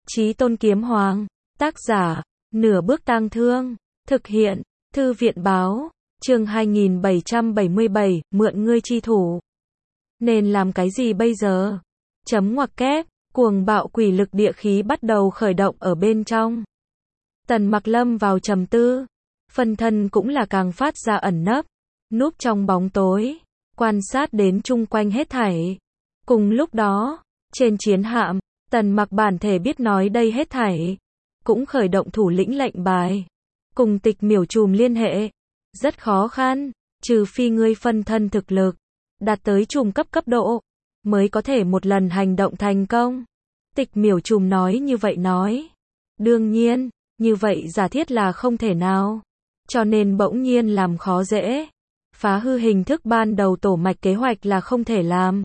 Chí Tôn Kiếm Hoàng. Tác giả, Nửa Bước Tang Thương. Thực hiện, Thư viện Báo. Chương 2777, mượn ngươi chi thủ. Nên làm cái gì bây giờ? Chấm ngoặc kép, cuồng bạo quỷ lực địa khí bắt đầu khởi động ở bên trong. Tần Mặc lâm vào trầm tư. Phân thân cũng là càng phát ra ẩn nấp, núp trong bóng tối, quan sát đến chung quanh hết thảy. Cùng lúc đó, trên chiến hạm, Tần Mặc bản thể biết nói đây hết thảy, cũng khởi động thủ lĩnh lệnh bài, cùng Tịch Miểu Trùm liên hệ. Rất khó khăn, trừ phi ngươi phân thân thực lực đạt tới trùm cấp độ, mới có thể một lần hành động thành công. Tịch Miểu Trùm nói như vậy nói. Đương nhiên, như vậy giả thiết là không thể nào. Cho nên bỗng nhiên làm khó dễ. Phá hư hình thức ban đầu tổ mạch kế hoạch là không thể làm.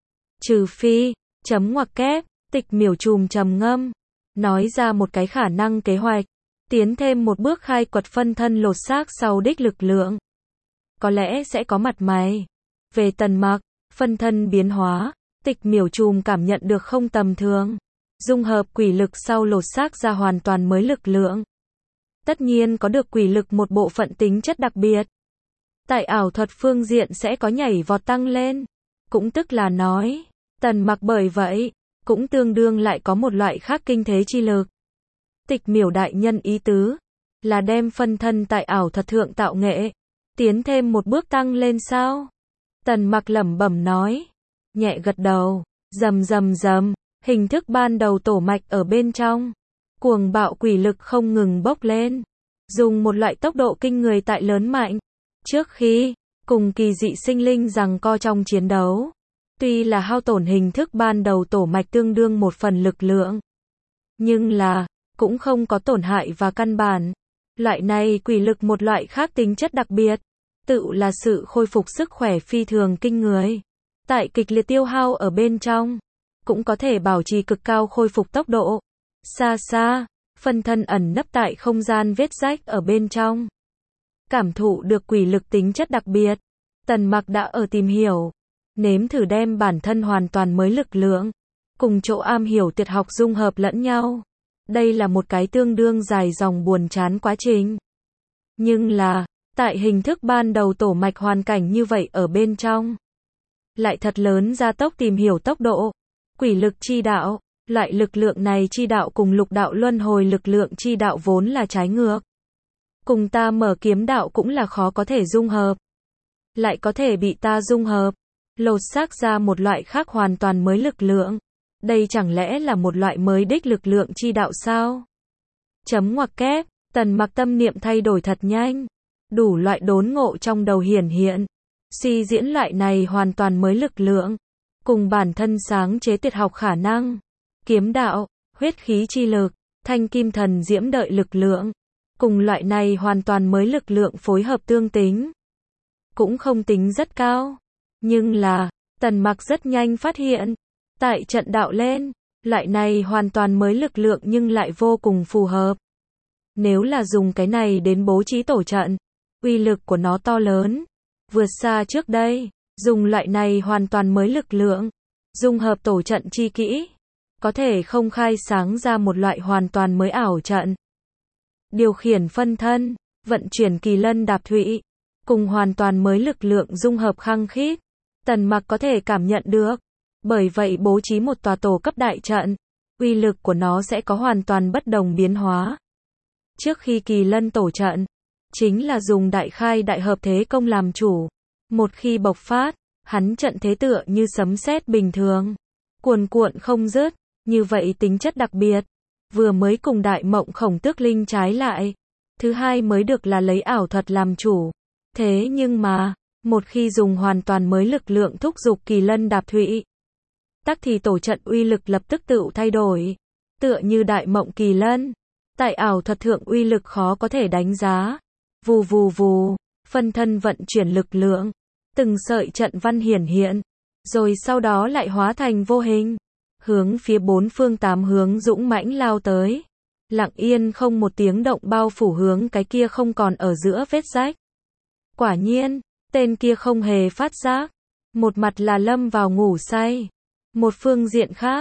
Trừ phi, chấm ngoặc kép, Tịch Miểu Trùm trầm ngâm, nói ra một cái khả năng kế hoạch, tiến thêm một bước khai quật phân thân lột xác sau đích lực lượng. Có lẽ sẽ có mặt mày. Về Tần Mặc, phân thân biến hóa, Tịch Miểu Trùm cảm nhận được không tầm thường. Dung hợp quỷ lực sau lột xác ra hoàn toàn mới lực lượng. Tất nhiên có được quỷ lực một bộ phận tính chất đặc biệt. Tại ảo thuật phương diện sẽ có nhảy vọt tăng lên. Cũng tức là nói, Tần Mặc bởi vậy, cũng tương đương lại có một loại khác kinh thế chi lực. Tịch Miểu đại nhân ý tứ, là đem phân thân tại ảo thuật thượng tạo nghệ, tiến thêm một bước tăng lên sao? Tần Mặc lẩm bẩm nói, nhẹ gật đầu, rầm rầm rầm, hình thức ban đầu tổ mạch ở bên trong. Cuồng bạo quỷ lực không ngừng bốc lên, dùng một loại tốc độ kinh người tại lớn mạnh. Trước khi, cùng kỳ dị sinh linh giằng co trong chiến đấu, tuy là hao tổn hình thức ban đầu tổ mạch tương đương một phần lực lượng, nhưng là, cũng không có tổn hại và căn bản. Loại này quỷ lực một loại khác tính chất đặc biệt, tự là sự khôi phục sức khỏe phi thường kinh người. Tại kịch liệt tiêu hao ở bên trong, cũng có thể bảo trì cực cao khôi phục tốc độ. Xa xa, phân thân ẩn nấp tại không gian vết rách ở bên trong. Cảm thụ được quỷ lực tính chất đặc biệt, Tần Mặc đã ở tìm hiểu, nếm thử đem bản thân hoàn toàn mới lực lượng, cùng chỗ am hiểu tuyệt học dung hợp lẫn nhau. Đây là một cái tương đương dài dòng buồn chán quá trình. Nhưng là, tại hình thức ban đầu tổ mạch hoàn cảnh như vậy ở bên trong, lại thật lớn gia tốc tìm hiểu tốc độ. Quỷ lực chi đạo, loại lực lượng này chi đạo cùng lục đạo luân hồi lực lượng chi đạo vốn là trái ngược. Cùng ta mở kiếm đạo cũng là khó có thể dung hợp. Lại có thể bị ta dung hợp, lột xác ra một loại khác hoàn toàn mới lực lượng. Đây chẳng lẽ là một loại mới đích lực lượng chi đạo sao? Chấm ngoặc kép, Tần Mặc tâm niệm thay đổi thật nhanh. Đủ loại đốn ngộ trong đầu hiển hiện. Suy diễn loại này hoàn toàn mới lực lượng. Cùng bản thân sáng chế tuyệt học khả năng. Kiếm đạo, huyết khí chi lực, thanh kim thần diễm đợi lực lượng. Cùng loại này hoàn toàn mới lực lượng phối hợp tương tính. Cũng không tính rất cao. Nhưng là, Tần Mặc rất nhanh phát hiện. Tại trận đạo lên, loại này hoàn toàn mới lực lượng nhưng lại vô cùng phù hợp. Nếu là dùng cái này đến bố trí tổ trận, uy lực của nó to lớn, vượt xa trước đây. Dùng loại này hoàn toàn mới lực lượng, dung hợp tổ trận chi kỹ, có thể không khai sáng ra một loại hoàn toàn mới ảo trận. Điều khiển phân thân, vận chuyển kỳ lân đạp thụy, cùng hoàn toàn mới lực lượng dung hợp khăng khít, Tần Mặc có thể cảm nhận được. Bởi vậy bố trí một tòa tổ cấp đại trận, uy lực của nó sẽ có hoàn toàn bất đồng biến hóa. Trước khi kỳ lân tổ trận, chính là dùng đại khai đại hợp thế công làm chủ. Một khi bộc phát, hắn trận thế tựa như sấm sét bình thường, cuồn cuộn không dứt, như vậy tính chất đặc biệt, vừa mới cùng Đại Mộng Khổng Tước Linh trái lại. Thứ hai mới được là lấy ảo thuật làm chủ. Thế nhưng mà, một khi dùng hoàn toàn mới lực lượng thúc giục kỳ lân đạp thụy, tắc thì tổ trận uy lực lập tức tự thay đổi. Tựa như Đại Mộng Kỳ Lân, tại ảo thuật thượng uy lực khó có thể đánh giá. Vù vù vù, phân thân vận chuyển lực lượng, từng sợi trận văn hiển hiện, rồi sau đó lại hóa thành vô hình, hướng phía bốn phương tám hướng dũng mãnh lao tới. Lặng yên không một tiếng động bao phủ hướng cái kia không còn ở giữa vết rách. Quả nhiên, tên kia không hề phát giác. Một mặt là lâm vào ngủ say. Một phương diện khác,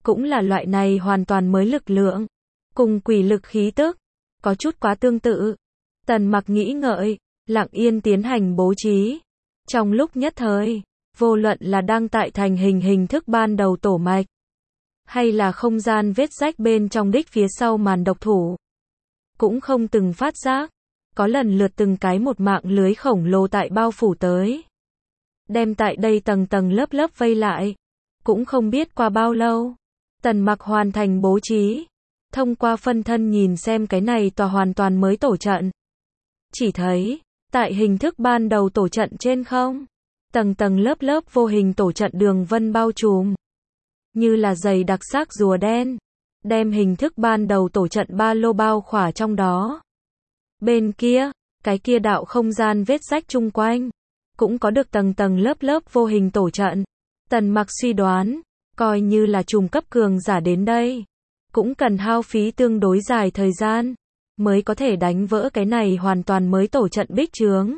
cũng là loại này hoàn toàn mới lực lượng, cùng quỷ lực khí tức, có chút quá tương tự. Tần Mặc nghĩ ngợi, lặng yên tiến hành bố trí. Trong lúc nhất thời, vô luận là đang tại thành hình thức ban đầu tổ mạch, hay là không gian vết rách bên trong đích phía sau màn độc thủ, cũng không từng phát giác, có lần lượt từng cái một mạng lưới khổng lồ tại bao phủ tới. Đem tại đây tầng tầng lớp lớp vây lại. Cũng không biết qua bao lâu, Tần Mặc hoàn thành bố trí, thông qua phân thân nhìn xem cái này tòa hoàn toàn mới tổ trận. Chỉ thấy, tại hình thức ban đầu tổ trận trên không, tầng tầng lớp lớp vô hình tổ trận đường vân bao trùm, như là dày đặc xác rùa đen, đem hình thức ban đầu tổ trận ba lô bao khỏa trong đó. Bên kia, cái kia đạo không gian vết rách chung quanh, cũng có được tầng tầng lớp lớp vô hình tổ trận. Tần Mặc suy đoán, coi như là trùng cấp cường giả đến đây, cũng cần hao phí tương đối dài thời gian, mới có thể đánh vỡ cái này hoàn toàn mới tổ trận bích chướng.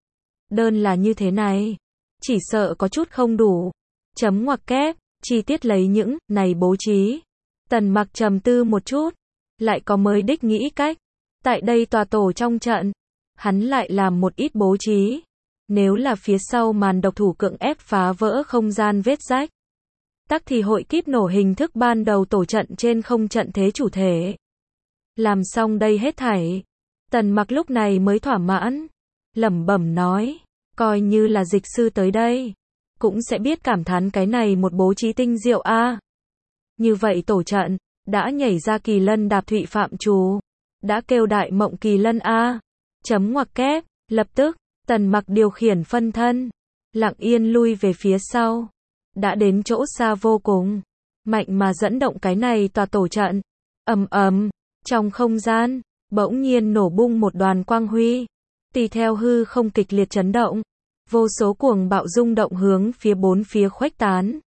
Đơn là như thế này, chỉ sợ có chút không đủ. Chấm ngoặc kép, chi tiết lấy những này bố trí. Tần Mặc trầm tư một chút, lại có mới đích nghĩ cách. Tại đây tòa tổ trong trận, hắn lại làm một ít bố trí. Nếu là phía sau màn độc thủ cưỡng ép phá vỡ không gian vết rách, tắc thì hội kíp nổ hình thức ban đầu tổ trận trên không trận thế chủ thể. Làm xong đây hết thảy, Tần Mặc lúc này mới thỏa mãn, lẩm bẩm nói, coi như là dịch sư tới đây, cũng sẽ biết cảm thán cái này một bố trí tinh diệu a. Như vậy tổ trận, đã nhảy ra kỳ lân đạp thụy phạm trù, đã kêu đại mộng kỳ lân a. Chấm ngoặc kép, lập tức, Tần Mặc điều khiển phân thân, lặng yên lui về phía sau, đã đến chỗ xa vô cùng, mạnh mà dẫn động cái này tòa tổ trận. Ầm ầm, trong không gian, bỗng nhiên nổ bung một đoàn quang huy, tùy theo hư không kịch liệt chấn động, vô số cuồng bạo rung động hướng phía bốn phía khuếch tán.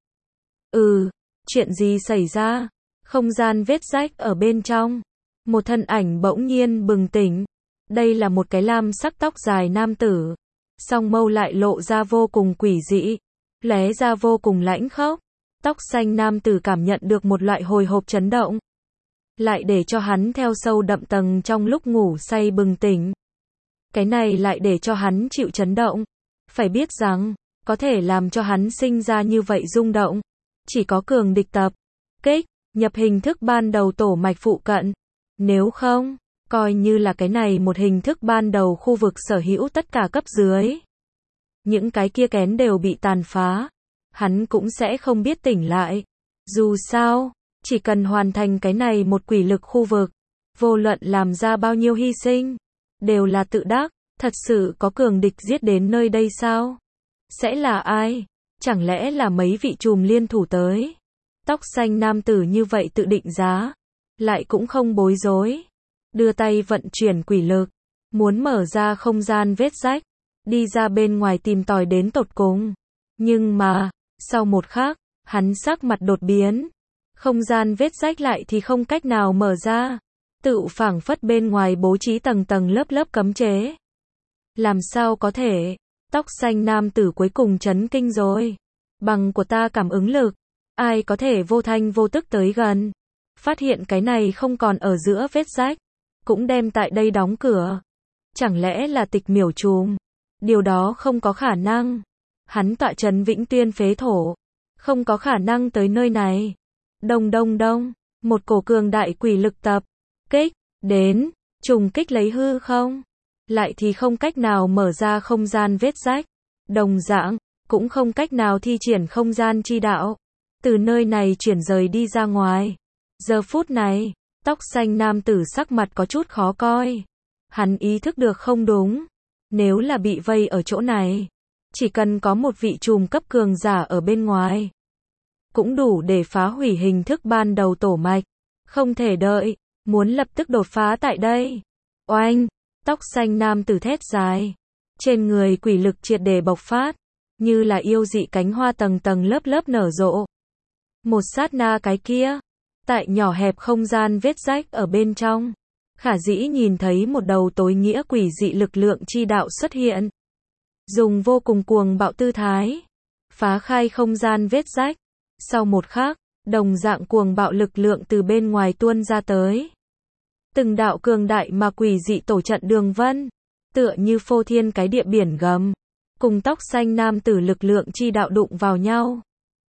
Chuyện gì xảy ra? Không gian vết rách ở bên trong, một thân ảnh bỗng nhiên bừng tỉnh. Đây là một cái lam sắc tóc dài nam tử, song mâu lại lộ ra vô cùng quỷ dị, lóe ra vô cùng lãnh khốc. Tóc xanh nam tử cảm nhận được một loại hồi hộp chấn động, lại để cho hắn theo sâu đậm tầng trong lúc ngủ say bừng tỉnh. Cái này lại để cho hắn chịu chấn động. Phải biết rằng, có thể làm cho hắn sinh ra như vậy rung động, chỉ có cường địch tập kích, nhập hình thức ban đầu tổ mạch phụ cận. Nếu không, coi như là cái này một hình thức ban đầu khu vực sở hữu tất cả cấp dưới, những cái kia kén đều bị tàn phá, hắn cũng sẽ không biết tỉnh lại. Dù sao, chỉ cần hoàn thành cái này một quỷ lực khu vực, vô luận làm ra bao nhiêu hy sinh, đều là tự đắc. Thật sự có cường địch giết đến nơi đây sao? Sẽ là ai? Chẳng lẽ là mấy vị trùm liên thủ tới? Tóc xanh nam tử như vậy tự định giá, lại cũng không bối rối, đưa tay vận chuyển quỷ lực, muốn mở ra không gian vết rách, đi ra bên ngoài tìm tòi đến tột cùng. Nhưng mà, sau một khắc, hắn sắc mặt đột biến, không gian vết rách lại thì không cách nào mở ra, tự phảng phất bên ngoài bố trí tầng tầng lớp lớp cấm chế. Làm sao có thể? Tóc xanh nam tử cuối cùng chấn kinh rồi. Bằng của ta cảm ứng lực, ai có thể vô thanh vô tức tới gần, phát hiện cái này không còn ở giữa vết rách, cũng đem tại đây đóng cửa. Chẳng lẽ là Tịch Miểu trùm? Điều đó không có khả năng. Hắn tọa trấn Vĩnh Tuyên phế thổ, không có khả năng tới nơi này. Đông đông đông, một cổ cường đại quỷ lực tập kích đến, trùng kích lấy hư không, lại thì không cách nào mở ra không gian vết rách, đồng dạng cũng không cách nào thi triển không gian chi đạo, từ nơi này chuyển rời đi ra ngoài. Giờ phút này, tóc xanh nam tử sắc mặt có chút khó coi. Hắn ý thức được không đúng, nếu là bị vây ở chỗ này, chỉ cần có một vị trùm cấp cường giả ở bên ngoài, cũng đủ để phá hủy hình thức ban đầu tổ mạch. Không thể đợi, muốn lập tức đột phá tại đây. Oanh, tóc xanh nam tử thét dài, trên người quỷ lực triệt để bộc phát, như là yêu dị cánh hoa tầng tầng lớp lớp nở rộ. Một sát na cái kia, tại nhỏ hẹp không gian vết rách ở bên trong, Khả dĩ nhìn thấy một đầu tối nghĩa quỷ dị lực lượng chi đạo xuất hiện, dùng vô cùng cuồng bạo tư thái phá khai không gian vết rách. Sau một khắc, đồng dạng cuồng bạo lực lượng từ bên ngoài tuôn ra tới. Từng đạo cường đại mà quỷ dị tổ trận đường vân, tựa như phô thiên cái địa biển gầm, cùng tóc xanh nam tử lực lượng chi đạo đụng vào nhau.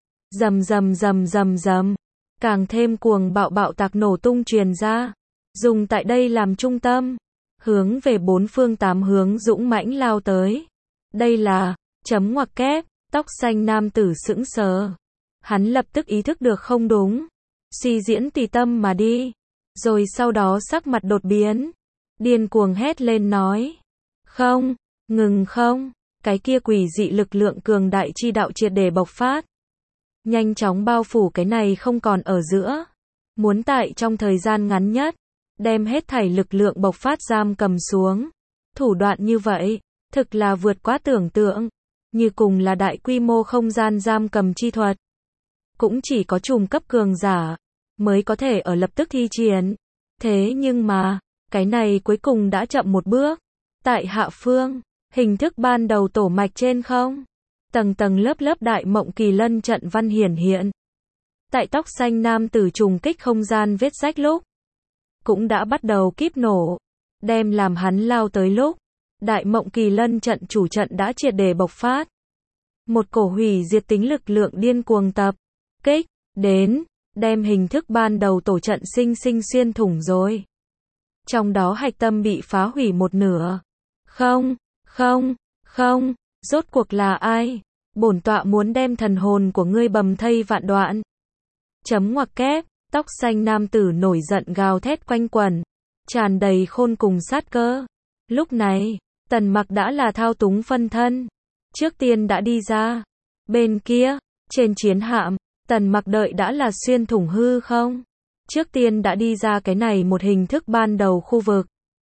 Rầm rầm rầm rầm rầm, càng thêm cuồng bạo bạo tạc nổ tung truyền ra, dùng tại đây làm trung tâm, hướng về bốn phương tám hướng dũng mãnh lao tới. Đây là, chấm ngoặc kép, tóc xanh nam tử sững sờ. Hắn lập tức ý thức được không đúng, suy diễn tùy tâm mà đi, rồi sau đó sắc mặt đột biến, điên cuồng hét lên nói: "Không, ngừng không!" Cái kia quỷ dị lực lượng cường đại chi đạo triệt để bộc phát, nhanh chóng bao phủ cái này không còn ở giữa, muốn tại trong thời gian ngắn nhất đem hết thảy lực lượng bộc phát giam cầm xuống. Thủ đoạn như vậy, thực là vượt quá tưởng tượng, như cùng là đại quy mô không gian giam cầm chi thuật. Cũng chỉ có trùm cấp cường giả mới có thể ở lập tức thi triển. Thế nhưng mà, cái này cuối cùng đã chậm một bước. Tại hạ phương, hình thức ban đầu tổ mạch trên không, tầng tầng lớp lớp đại mộng kỳ lân trận văn hiển hiện. Tại tóc xanh nam tử trùng kích không gian vết rách lúc, cũng đã bắt đầu kíp nổ, đem làm hắn lao tới lúc, đại mộng kỳ lân trận chủ trận đã triệt để bộc phát. Một cổ hủy diệt tính lực lượng điên cuồng tập kích đến, đem hình thức ban đầu tổ trận sinh sinh xuyên thủng rồi. Trong đó hạch tâm bị phá hủy một nửa. Không, không, không, rốt cuộc là ai? Bổn tọa muốn đem thần hồn của ngươi bầm thây vạn đoạn. Chấm ngoặc kép, tóc xanh nam tử nổi giận gào thét quanh quẩn, tràn đầy khôn cùng sát cơ. Lúc này, Tần Mặc đã là thao túng phân thân, trước tiên đã đi ra. Bên kia, trên chiến hạm, Tần Mặc đợi đã là xuyên thủng hư không, trước tiên đã đi ra cái này một hình thức ban đầu khu vực.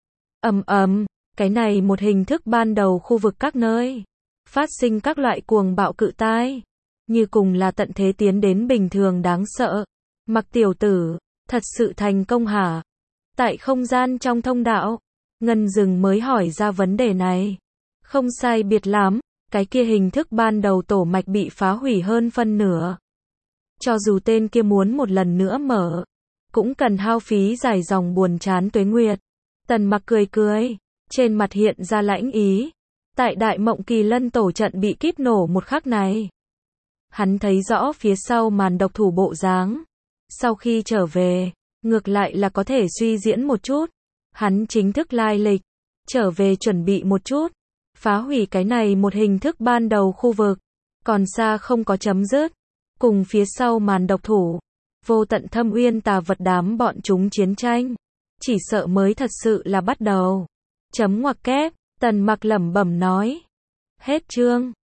Cái này một hình thức ban đầu khu vực các nơi phát sinh các loại cuồng bạo cự tai, như cùng là tận thế tiến đến bình thường đáng sợ. Mặc tiểu tử, thật sự thành công hả? Tại không gian trong thông đạo, Ngân Dừng mới hỏi ra vấn đề này. Không sai biệt lắm, cái kia hình thức ban đầu tổ mạch bị phá hủy hơn phân nửa. Cho dù tên kia muốn một lần nữa mở, cũng cần hao phí dài dòng buồn chán tuế nguyệt. Tần Mặc cười cười, trên mặt hiện ra lãnh ý. Tại đại mộng kỳ lân tổ trận bị kíp nổ một khắc này, hắn thấy rõ phía sau màn độc thủ bộ dáng. Sau khi trở về, ngược lại là có thể suy diễn một chút. Hắn chính thức lai lịch, trở về chuẩn bị một chút, phá hủy cái này một hình thức ban đầu khu vực, còn xa không có chấm dứt. Cùng phía sau màn độc thủ, vô tận thâm uyên tà vật đám bọn chúng chiến tranh, chỉ sợ mới thật sự là bắt đầu. Chấm ngoặc kép, Tần Mặc lẩm bẩm nói. Hết chương.